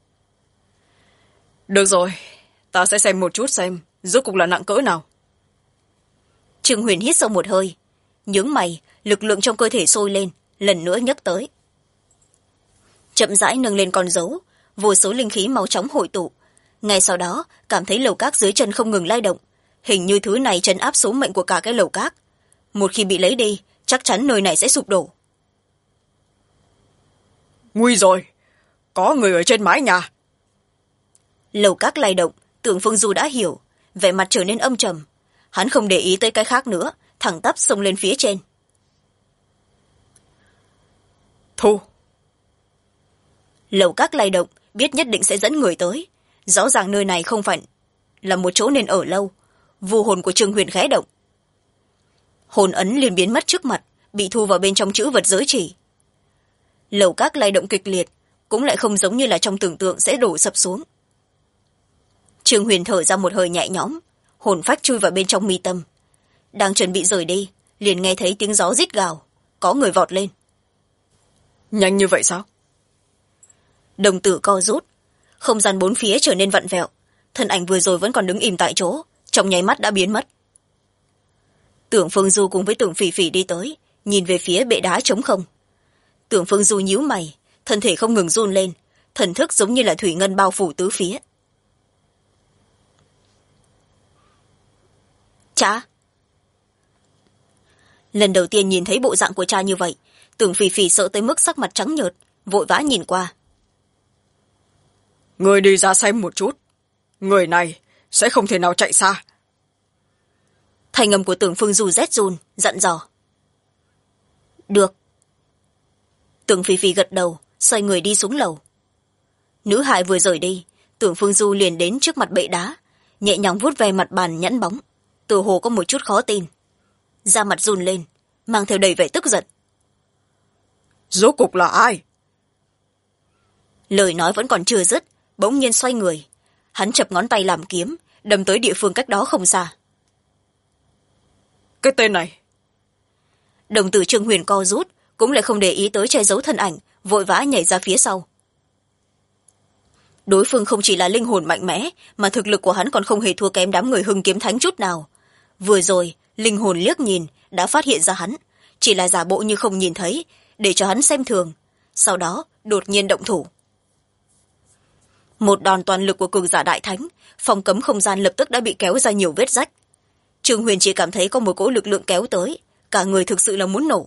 Được rồi, ta sẽ xem một chút xem rốt cuộc là nặng cỡ nào. Trương Huyền hít sâu một hơi, nhướng mày, lực lượng trong cơ thể sôi lên, lần nữa nhấc tới. Chậm rãi nâng lên con dấu, vô số linh khí máu chóng hội tụ. Ngay sau đó, cảm thấy lầu cát dưới chân không ngừng lay động. Hình như thứ này trấn áp số mệnh của cả cái lầu cát. Một khi bị lấy đi, chắc chắn nơi này sẽ sụp đổ. Nguy rồi, có người ở trên mái nhà. Lầu cát lay động, Tưởng Phương Du đã hiểu, vẻ mặt trở nên âm trầm. Hắn không để ý tới cái khác nữa, thẳng tắp xông lên phía trên. Thu. Lầu cát lay động, biết nhất định sẽ dẫn người tới. Rõ ràng nơi này không phải là một chỗ nên ở lâu. Vu hồn của Trương Huyền khẽ động. Hồn ấn liền biến mất trước mặt, bị thu vào bên trong chữ vật giới chỉ. Lầu cát lay động kịch liệt, cũng lại không giống như là trong tưởng tượng sẽ đổ sập xuống. Trương Huyền thở ra một hơi nhẹ nhõm, hồn phách chui vào bên trong mi tâm. Đang chuẩn bị rời đi, liền nghe thấy tiếng gió rít gào, có người vọt lên. Nhanh như vậy sao? Đồng tử co rút, không gian bốn phía trở nên vặn vẹo, thân ảnh vừa rồi vẫn còn đứng im tại chỗ, trong nháy mắt đã biến mất. Tưởng Phương Du cùng với Tưởng Phỉ Phỉ đi tới, nhìn về phía bệ đá trống không. Tưởng Phương Du nhíu mày, thân thể không ngừng run lên, thần thức giống như là thủy ngân bao phủ tứ phía. Cha! Lần đầu tiên nhìn thấy bộ dạng của cha như vậy, Tưởng Phì Phì sợ tới mức sắc mặt trắng nhợt, vội vã nhìn qua. Người đi ra xem một chút, người này sẽ không thể nào chạy xa. Thanh âm của Tưởng Phương Du rét run, dặn dò. Được. Tưởng Phì Phì gật đầu, xoay người đi xuống lầu. Nữ hài vừa rời đi, Tưởng Phương Du liền đến trước mặt bệ đá, nhẹ nhàng vuốt ve mặt bàn nhẵn bóng, tựa hồ có một chút khó tin. Da mặt run lên, mang theo đầy vẻ tức giận. Rốt cuộc là ai? Lời nói vẫn còn chưa dứt, bỗng nhiên xoay người. Hắn chập ngón tay làm kiếm, đâm tới địa phương cách đó không xa. Cái tên này. Đồng tử Trương Huyền co rút, cũng lại không để ý tới che giấu thân ảnh, vội vã nhảy ra phía sau. Đối phương không chỉ là linh hồn mạnh mẽ, mà thực lực của hắn còn không hề thua kém đám người Hưng Kiếm Thánh chút nào. Vừa rồi, linh hồn liếc nhìn, đã phát hiện ra hắn, chỉ là giả bộ như không nhìn thấy, để cho hắn xem thường. Sau đó, đột nhiên động thủ. Một đòn toàn lực của cường giả đại thánh, phòng cấm không gian lập tức đã bị kéo ra nhiều vết rách. Trương Huyền chỉ cảm thấy có một cỗ lực lượng kéo tới, cả người thực sự là muốn nổ.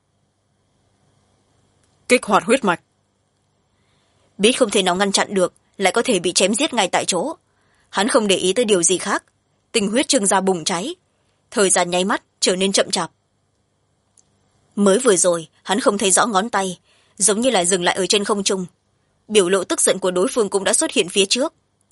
Kích hoạt huyết mạch. Biết không thể nào ngăn chặn được, lại có thể bị chém giết ngay tại chỗ. Hắn không để ý tới điều gì khác, tinh huyết trưng ra bùng cháy, thời gian nháy mắt trở nên chậm chạp. Mới vừa rồi hắn không thấy rõ ngón tay, giống như là dừng lại ở trên không trung. Biểu lộ tức giận của đối phương cũng đã xuất hiện phía trước.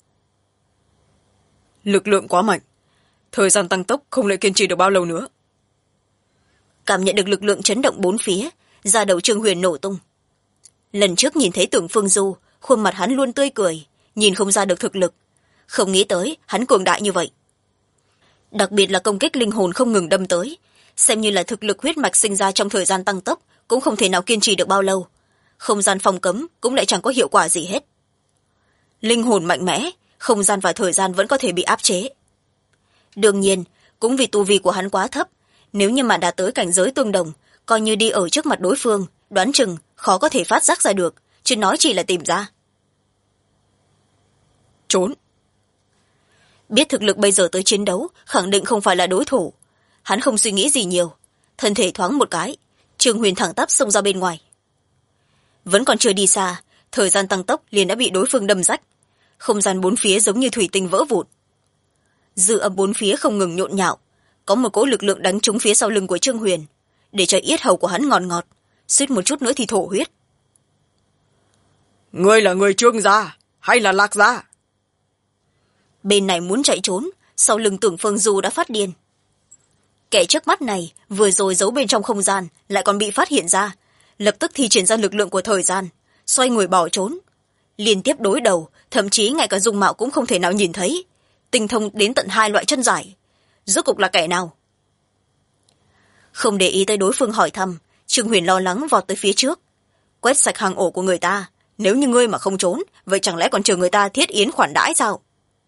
Lực lượng quá mạnh, thời gian tăng tốc không lại kiên trì được bao lâu nữa. Cảm nhận được lực lượng chấn động bốn phía, da đầu Trương Huyền nổ tung. Lần trước nhìn thấy Tưởng Phương Du, khuôn mặt hắn luôn tươi cười, nhìn không ra được thực lực. Không nghĩ tới hắn cường đại như vậy. Đặc biệt là công kích linh hồn không ngừng đâm tới, xem như là thực lực huyết mạch sinh ra trong thời gian tăng tốc, cũng không thể nào kiên trì được bao lâu. Không gian phòng cấm cũng lại chẳng có hiệu quả gì hết. Linh hồn mạnh mẽ, không gian và thời gian vẫn có thể bị áp chế. Đương nhiên, cũng vì tu vi của hắn quá thấp, nếu như mà đạt tới cảnh giới tương đồng, coi như đi ở trước mặt đối phương, đoán chừng khó có thể phát giác ra được, chứ nói chỉ là tìm ra. Trốn. Biết thực lực bây giờ tới chiến đấu, khẳng định không phải là đối thủ. Hắn không suy nghĩ gì nhiều, thân thể thoáng một cái, Trương Huyền thẳng tắp xông ra bên ngoài. Vẫn còn chưa đi xa, thời gian tăng tốc liền đã bị đối phương đâm rách. Không gian bốn phía giống như thủy tinh vỡ vụn. Dư âm bốn phía không ngừng nhộn nhạo, có một cỗ lực lượng đánh trúng phía sau lưng của Trương Huyền, để cho yết hầu của hắn ngọt ngọt, suýt một chút nữa thì thổ huyết. Ngươi là người Trương gia hay là Lạc gia? Bên này muốn chạy trốn, sau lưng Tưởng Phương Du đã phát điên. Kẻ trước mắt này vừa rồi giấu bên trong không gian, lại còn bị phát hiện ra, lập tức thi triển ra lực lượng của thời gian, xoay người bỏ trốn. Liên tiếp đối đầu, thậm chí ngay cả dung mạo cũng không thể nào nhìn thấy, tinh thông đến tận 2 loại chân giải. Rốt cục là kẻ nào? Không để ý tới đối phương hỏi thăm, Trương Huyền lo lắng vọt tới phía trước, quét sạch hàng ổ của người ta. Nếu như ngươi mà không trốn, vậy chẳng lẽ còn chờ người ta thiết yến khoản đãi sao?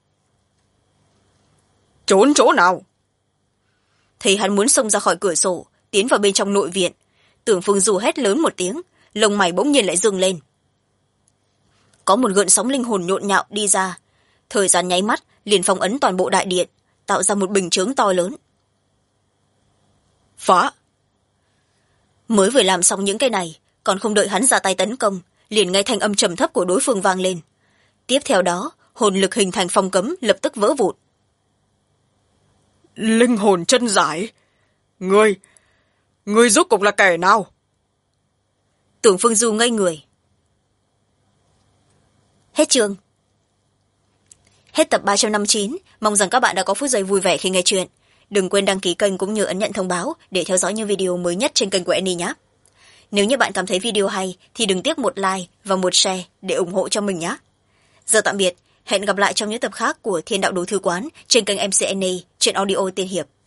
Trốn chỗ nào? Thấy hắn muốn xông ra khỏi cửa sổ, tiến vào bên trong nội viện, Tưởng Phương Du hét lớn một tiếng, lông mày bỗng nhiên lại dựng lên. Có một gợn sóng linh hồn nhộn nhạo đi ra, thời gian nháy mắt liền phong ấn toàn bộ đại điện, tạo ra một bình chướng to lớn. Phá! Mới vừa làm xong những cái này, còn không đợi hắn ra tay tấn công, liền nghe thanh âm trầm thấp của đối phương vang lên. Tiếp theo đó, hồn lực hình thành phong cấm lập tức vỡ vụn. Linh hồn chân giải? Ngươi rốt cục là kẻ nào? Tưởng Phương Du ngây người. Hết chương. Hết tập 359, mong rằng các bạn đã có phút giây vui vẻ khi nghe chuyện. Đừng quên đăng ký kênh cũng như ấn nhận thông báo để theo dõi những video mới nhất trên kênh của Annie nhé. Nếu như bạn cảm thấy video hay thì đừng tiếc một like và một share để ủng hộ cho mình nhé. Giờ tạm biệt, hẹn gặp lại trong những tập khác của Thiên Đạo Đồ Thư Quán trên kênh MC Annie trên audio Tiên Hiệp.